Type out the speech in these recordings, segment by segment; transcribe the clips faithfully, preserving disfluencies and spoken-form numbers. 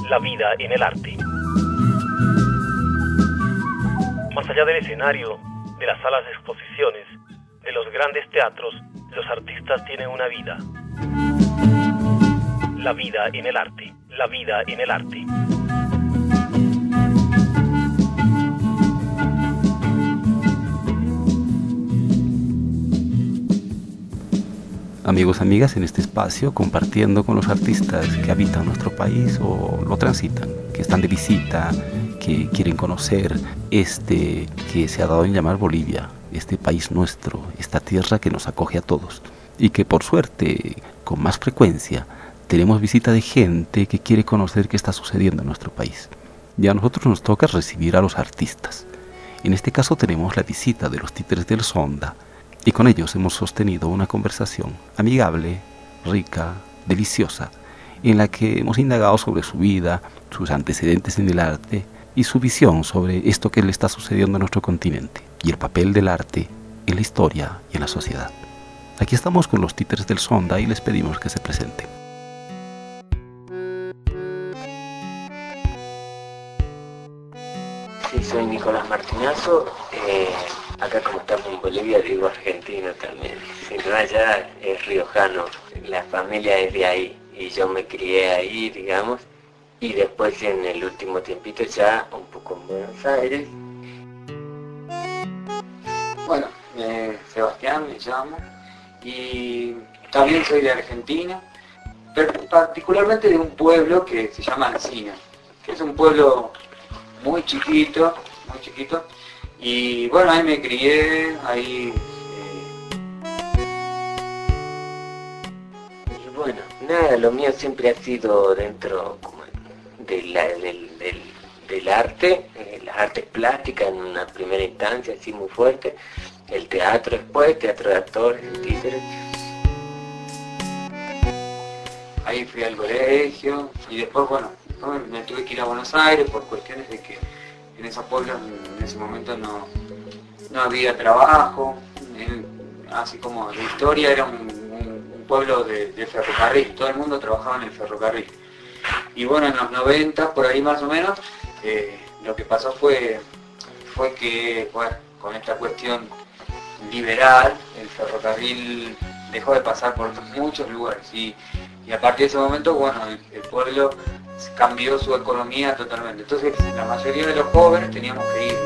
La vida en el arte. Más allá del escenario, de las salas de exposiciones, de los grandes teatros, los artistas tienen una vida. La vida en el arte. La vida en el arte. Amigos, amigas, en este espacio compartiendo con los artistas que habitan nuestro país o lo transitan, que están de visita, que quieren conocer este que se ha dado en llamar Bolivia, este país nuestro, esta tierra que nos acoge a todos y que por suerte, con más frecuencia, tenemos visita de gente que quiere conocer qué está sucediendo en nuestro país. Y a nosotros nos toca recibir a los artistas. En este caso tenemos la visita de los Títeres del Sonda, y con ellos hemos sostenido una conversación amigable, rica, deliciosa, en la que hemos indagado sobre su vida, sus antecedentes en el arte y su visión sobre esto que le está sucediendo a nuestro continente y el papel del arte en la historia y en la sociedad. Aquí estamos con los Títeres del Sonda y les pedimos que se presenten. Sí, soy Nicolás Martinazo. Eh... Acá como estamos en Bolivia digo argentino también, si no allá es riojano, la familia es de ahí y yo me crié ahí, digamos, y después en el último tiempito ya un poco en Buenos Aires. Bueno, eh, Sebastián me llamo y también soy de Argentina, pero particularmente de un pueblo que se llama Alsina, que es un pueblo muy chiquito, muy chiquito. Y bueno, ahí me crié, ahí... Eh... Y bueno, nada, lo mío siempre ha sido dentro como de la, del, del, del arte, eh, las artes plásticas en una primera instancia, así muy fuerte, el teatro después, teatro de actores, el títere. Ahí fui al colegio y después, bueno, me tuve que ir a Buenos Aires por cuestiones de que en esos pueblos en ese momento no, no había trabajo, en, así como la historia era un, un, un pueblo de, de ferrocarril, todo el mundo trabajaba en el ferrocarril. Y bueno, en los noventa, por ahí más o menos, eh, lo que pasó fue, fue que, bueno, con esta cuestión liberal, el ferrocarril dejó de pasar por muchos lugares y, y a partir de ese momento, bueno, el, el pueblo cambió su economía totalmente. Entonces la mayoría de los jóvenes teníamos que ir.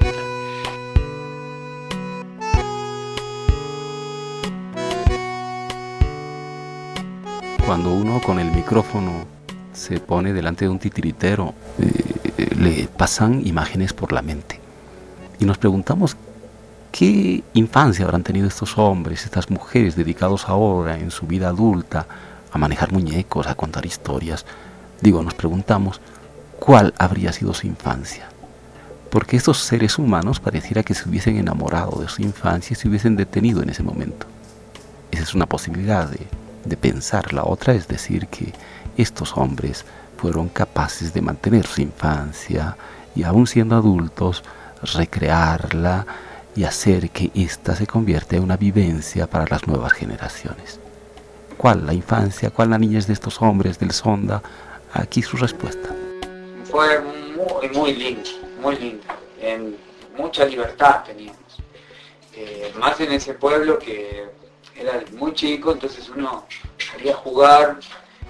Cuando uno con el micrófono se pone delante de un titiritero, eh, le pasan imágenes por la mente. Y nos preguntamos qué infancia habrán tenido estos hombres, estas mujeres dedicados ahora en su vida adulta a manejar muñecos, a contar historias. Digo, nos preguntamos cuál habría sido su infancia. Porque estos seres humanos pareciera que se hubiesen enamorado de su infancia y se hubiesen detenido en ese momento. Esa es una posibilidad de, de pensar. La otra es decir que estos hombres fueron capaces de mantener su infancia y aún siendo adultos, recrearla y hacer que ésta se convierta en una vivencia para las nuevas generaciones. ¿Cuál la infancia, cuál la niñez de estos hombres del Sonda? Aquí su respuesta. Fue muy, muy lindo, muy lindo. En mucha libertad teníamos. Eh, más en ese pueblo que era muy chico, entonces uno quería jugar.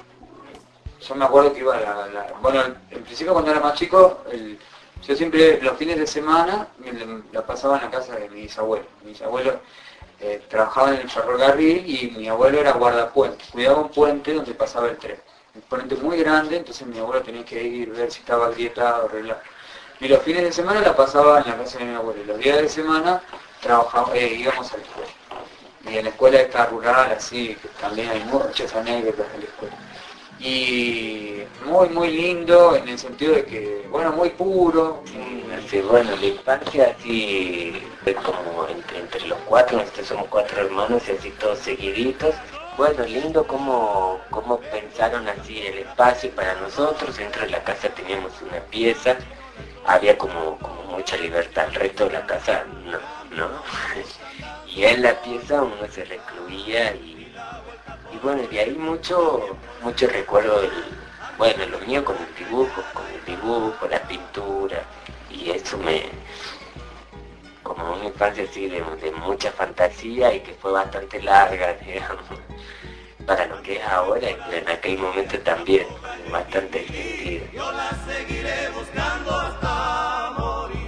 Yo me acuerdo que iba a la... la bueno, en principio cuando era más chico, el, yo siempre los fines de semana me la pasaba en la casa de mis abuelos. Mis abuelos eh, trabajaban en el ferrocarril y mi abuelo era guardapuente. Cuidaba un puente donde pasaba el tren. Un puente muy grande, entonces mi abuelo tenía que ir a ver si estaba agrietado, arreglar. Y los fines de semana la pasaba en la casa de mi abuelo. Y los días de semana trabajaba, eh, íbamos a la escuela. Y en la escuela esta rural, así, que también hay muchas anécdotas en la escuela. Y muy, muy lindo en el sentido de que, bueno, muy puro. Sí, bueno, la infancia así, como entre, entre los cuatro, nosotros somos cuatro hermanos y así todos seguiditos. Bueno, lindo cómo, cómo pensaron así el espacio para nosotros. Dentro de la casa teníamos una pieza, había como, como mucha libertad, el resto de la casa no, ¿no? Y en la pieza uno se recluía y, y bueno, de ahí mucho, mucho recuerdo del, bueno, lo mío con el dibujo, con el dibujo, la pintura, y eso me, como una infancia así de, de mucha fantasía y que fue bastante larga, digamos, para lo que es ahora, y en aquel momento también, bastante extendido. Yo la seguiré buscando hasta morir.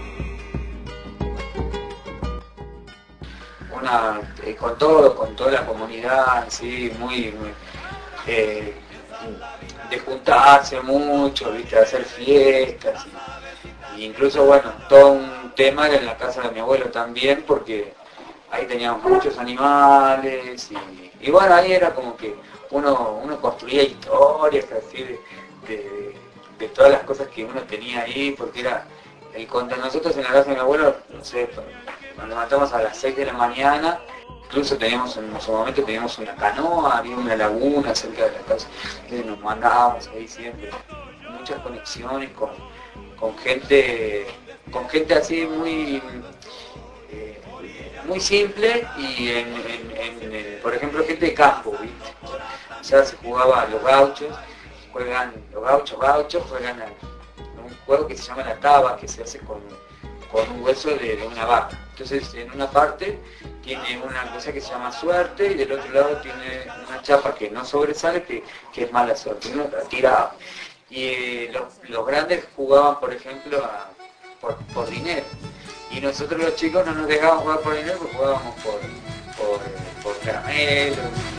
Una, eh, con todo, con toda la comunidad, sí, muy, muy eh, de juntarse mucho, viste, de hacer fiestas, y, y incluso, bueno, todo un tema era en la casa de mi abuelo también, porque ahí teníamos muchos animales, y, y bueno, ahí era como que uno, uno construía historias así de, de, de todas las cosas que uno tenía ahí, porque era el contra nosotros en la casa de mi abuelo, no sé, nos levantamos a las seis de la mañana, incluso teníamos en su momento teníamos una canoa, había una laguna cerca de la casa, que nos mandábamos ahí siempre, muchas conexiones con, con gente, con gente así muy eh, muy simple y en, en, en, en, por ejemplo, gente de campo, ¿viste? O sea, se jugaba a los gauchos, juegan los gauchos gauchos, juegan a un juego que se llama la taba, que se hace con, con un hueso de, de una vaca. Entonces, en una parte tiene una cosa que se llama suerte y del otro lado tiene una chapa que no sobresale, que, que es mala suerte, uno la tiraba. Y eh, los, los grandes jugaban, por ejemplo, a, por, por dinero. Y nosotros los chicos no nos dejaban jugar por dinero porque jugábamos por, por, por caramelos.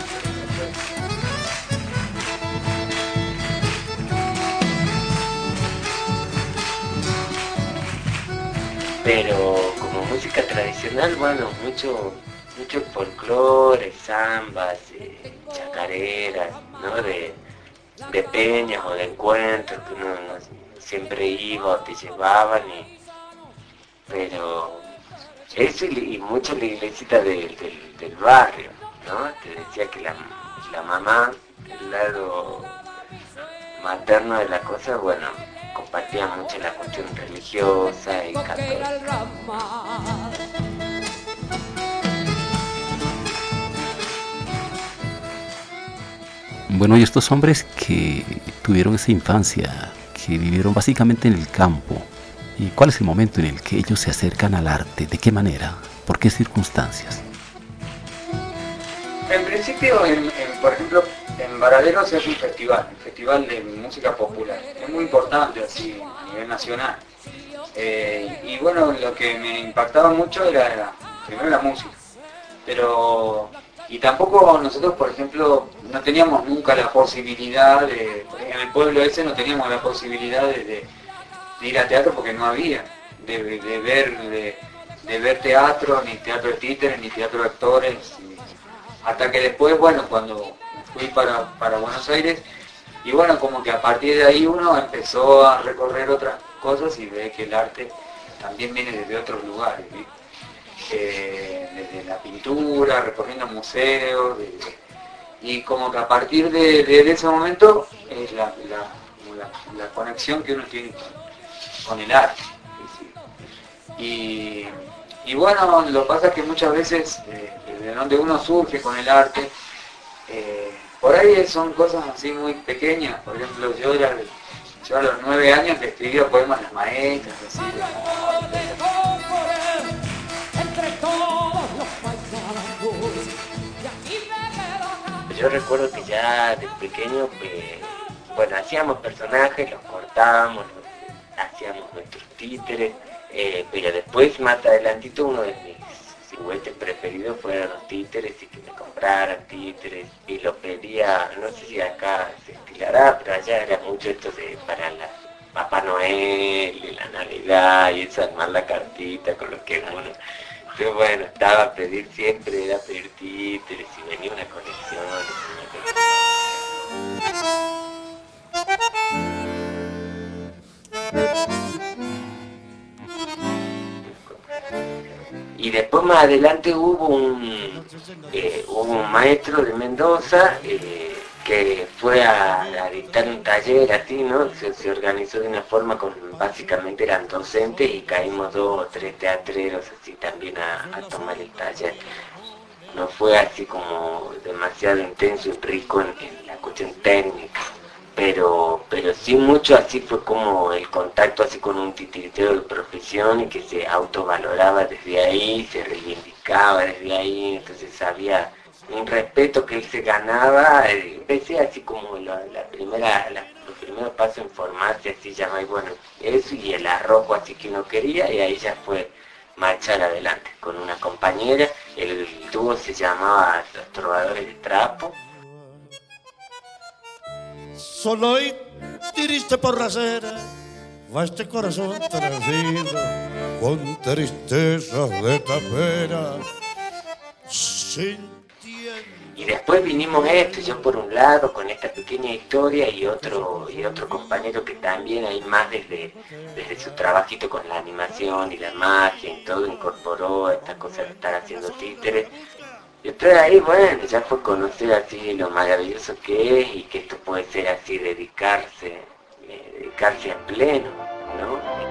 Pero como música tradicional, bueno, mucho mucho folclore, zambas, eh, chacareras, ¿no? De, de peñas o de encuentros que uno siempre iba o te llevaban, y, pero eso y, y mucho la iglesita de, del, del barrio, ¿no? Te decía que la, la mamá, el lado materno de la cosa, bueno, compartía mucho la cuestión religiosa y católica. Bueno, y estos hombres que tuvieron esa infancia, que vivieron básicamente en el campo, ¿y cuál es el momento en el que ellos se acercan al arte? ¿De qué manera? ¿Por qué circunstancias? En principio, en, en, por ejemplo, en Varadero se hace un festival, un festival de música popular. Es muy importante así a nivel nacional. Eh, y bueno, lo que me impactaba mucho era, era primero la música. Pero, y tampoco nosotros, por ejemplo, no teníamos nunca la posibilidad de, en el pueblo ese no teníamos la posibilidad de, de, de ir a teatro porque no había, de, de, de ver de, de ver teatro, ni teatro de títeres, ni teatro de actores. Hasta que después, bueno, cuando fui para, para Buenos Aires, y bueno, como que a partir de ahí uno empezó a recorrer otras cosas y ve que el arte también viene desde otros lugares, ¿sí? eh, desde la pintura, recorriendo museos, de, y como que a partir de, de, de ese momento es la, la, la, la conexión que uno tiene con, con el arte. ¿Sí? Y, y bueno, lo que pasa es que muchas veces, eh, de donde uno surge con el arte, eh, por ahí son cosas así muy pequeñas. Por ejemplo, yo, era, yo a los nueve años le escribía poemas a las maestras, así, yo recuerdo que ya de pequeño, eh, bueno, hacíamos personajes, los cortábamos, los, hacíamos nuestros títeres, eh, pero después, más adelantito, uno de mis juguetes preferidos fueron los títeres y que me compraran títeres, y lo pedía, no sé si acá se estilará, pero allá era mucho esto de para la Papá Noel y la Navidad y eso, armar la cartita con lo que uno... Pero bueno, estaba a pedir siempre, era pedir títeres y venía una colección. Y después más adelante hubo un, eh, hubo un maestro de Mendoza eh, que fue a, a dictar un taller así, ¿no? Se, se organizó de una forma con, básicamente eran docentes y caímos dos o tres teatreros así también a, a tomar el taller. No fue así como demasiado intenso y rico en, en la cuestión técnica, pero pero sí mucho así fue como el contacto así con un titiritero de profesión y que se autovaloraba desde ahí, se reivindicaba desde ahí, entonces había un respeto que él se ganaba. eh, empecé así como la, la primera, la, los primeros pasos en formarse así ya y bueno, eso y el arrojo así que uno quería, y ahí ya fue marchar adelante con una compañera. El dúo se llamaba Los Trovadores de Trapo. Solo y triste por la acera va este corazón transido con tristeza de tapera sintiendo. Y después vinimos esto, yo por un lado con esta pequeña historia y otro y otro compañero que también ahí más desde, desde su trabajito con la animación y la magia y todo incorporó esta cosa de estar haciendo títeres. Y después de ahí, bueno, ya fue conocer así lo maravilloso que es y que esto puede ser así, dedicarse, eh, dedicarse a pleno, ¿no?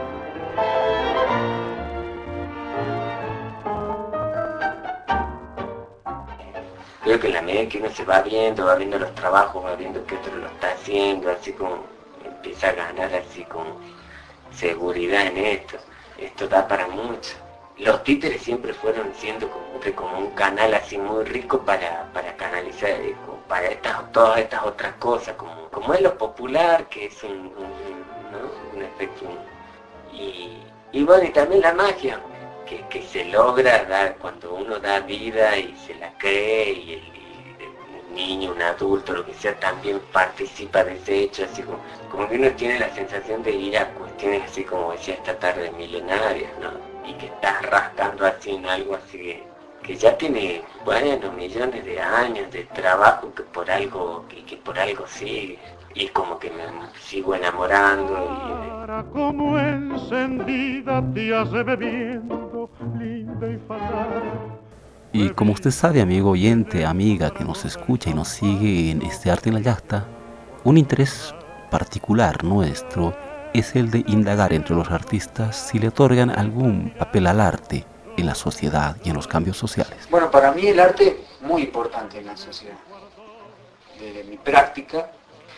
Creo que en la medida en que uno se va viendo, va viendo los trabajos, va viendo que otro lo está haciendo, así como empieza a ganar así como seguridad en esto. Esto da para mucho. Los títeres siempre fueron siendo como, que como un canal así muy rico para, para canalizar, eh, como para estas, todas estas otras cosas, como, como es lo popular, que es un, un, un, ¿no? un efecto. Y, y bueno, y también la magia. Que, que se logra dar cuando uno da vida y se la cree y, el, y un niño, un adulto, lo que sea, también participa de ese hecho, así como, como que uno tiene la sensación de ir a cuestiones así como decía esta tarde milenarias, ¿no? Y que estás rascando así en algo así que, que ya tiene, bueno, millones de años de trabajo que por algo, que, que por algo sigue. Y como que me sigo enamorando y... Como encendida te hace bebiendo, linda y fatal. Y como usted sabe, amigo oyente, amiga que nos escucha y nos sigue en este Arte en la Yasta, un interés particular nuestro es el de indagar entre los artistas si le otorgan algún papel al arte en la sociedad y en los cambios sociales. Bueno, para mí el arte es muy importante en la sociedad, desde mi práctica.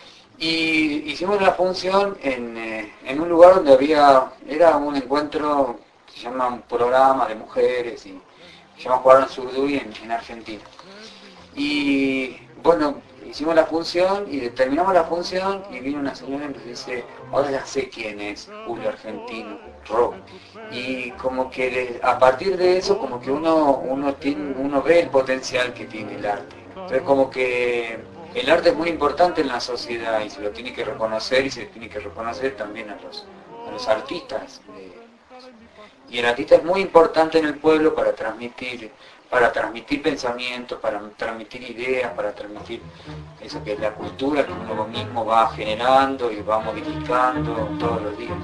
Y hicimos una función en, eh, en un lugar donde había, era un encuentro, se llama un programa de mujeres, y se llama Jugaron Zurduy en, en Argentina. Y bueno, hicimos la función y terminamos la función y vino una señora y nos dice, ahora ya sé quién es Julio Argentino, rock. Y como que de, a partir de eso, como que uno, uno, tiene, uno ve el potencial que tiene el arte. Entonces como que el arte es muy importante en la sociedad y se lo tiene que reconocer y se tiene que reconocer también a los, a los artistas. Y el artista es muy importante en el pueblo para transmitir, para transmitir pensamientos, para transmitir ideas, para transmitir eso que es la cultura que uno mismo va generando y va modificando todos los días.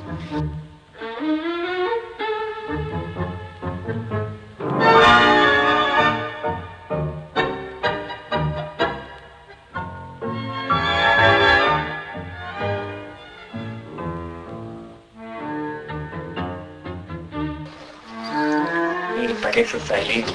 Para eso salí,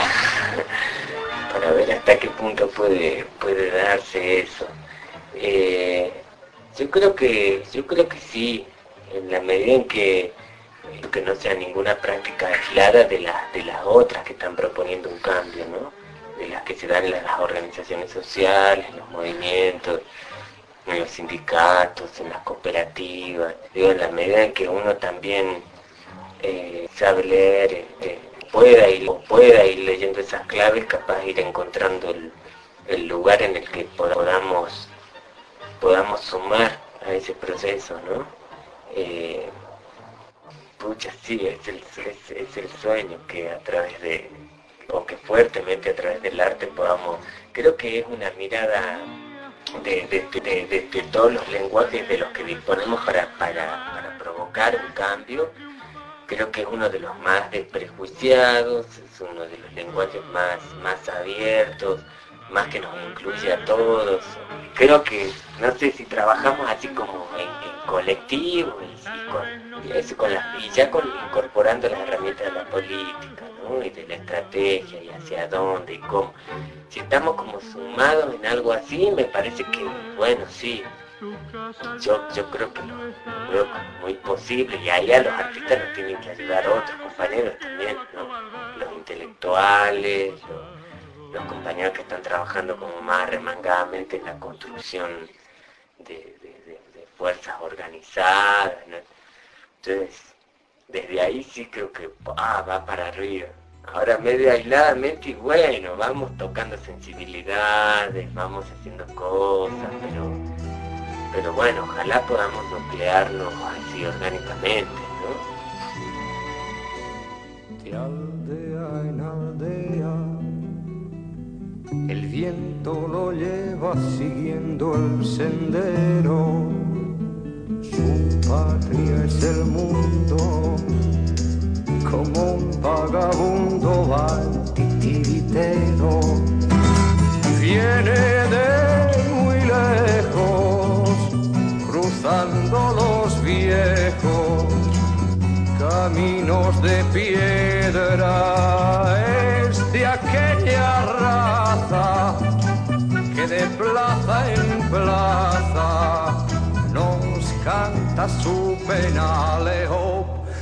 para ver hasta qué punto puede, puede darse eso. Eh, yo creo que, yo creo que sí, en la medida en que, que no sea ninguna práctica aislada de las de las otras que están proponiendo un cambio, ¿no? De las que se dan en las organizaciones sociales, en los movimientos, en los sindicatos, en las cooperativas. Digo, en la medida en que uno también eh, sabe leer, eh, pueda ir, pueda ir leyendo esas claves, capaz de ir encontrando el, el lugar en el que podamos, podamos sumar a ese proceso, ¿no? Eh, pucha, sí, es el, es, es el sueño que a través de, o que fuertemente a través del arte podamos, creo que es una mirada de, de, de, de, de todos los lenguajes de los que disponemos para, para, para provocar un cambio. Creo que es uno de los más desprejuiciados, es uno de los lenguajes más, más abiertos, más que nos incluye a todos. Creo que, no sé, si trabajamos así como en, en colectivo y, y, con, y, eso con la, y ya con, incorporando las herramientas de la política, ¿no? Y de la estrategia y hacia dónde y cómo. Si estamos como sumados en algo así, me parece que, bueno, sí, yo, yo creo que lo, lo veo como muy posible, y ahí a los artistas nos tienen que ayudar otros compañeros también, ¿no? Los intelectuales, los, los compañeros que están trabajando como más remangadamente en la construcción de, de, de, de fuerzas organizadas, ¿no? Entonces, desde ahí sí creo que ah, va para arriba. Ahora medio aisladamente y bueno, vamos tocando sensibilidades, vamos haciendo cosas, pero, pero bueno, ojalá podamos nuclearnos así orgánicamente, ¿no? De aldea en aldea, el viento lo lleva siguiendo el sendero. Su patria es el mundo, como un vagabundo va el titiritero. Viene de muy lejos, cruzando los viejos caminos de piedra. Es de aquella raza que de plaza en plaza nos canta su pena lejos.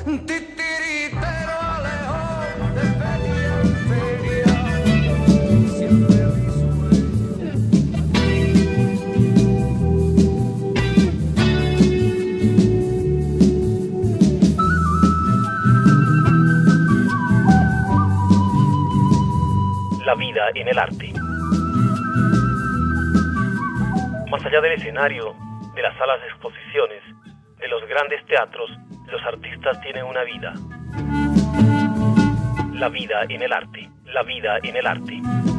La vida en el arte. Más allá del escenario, de las salas de exposiciones, de los grandes teatros, los artistas tienen una vida. La vida en el arte. La vida en el arte.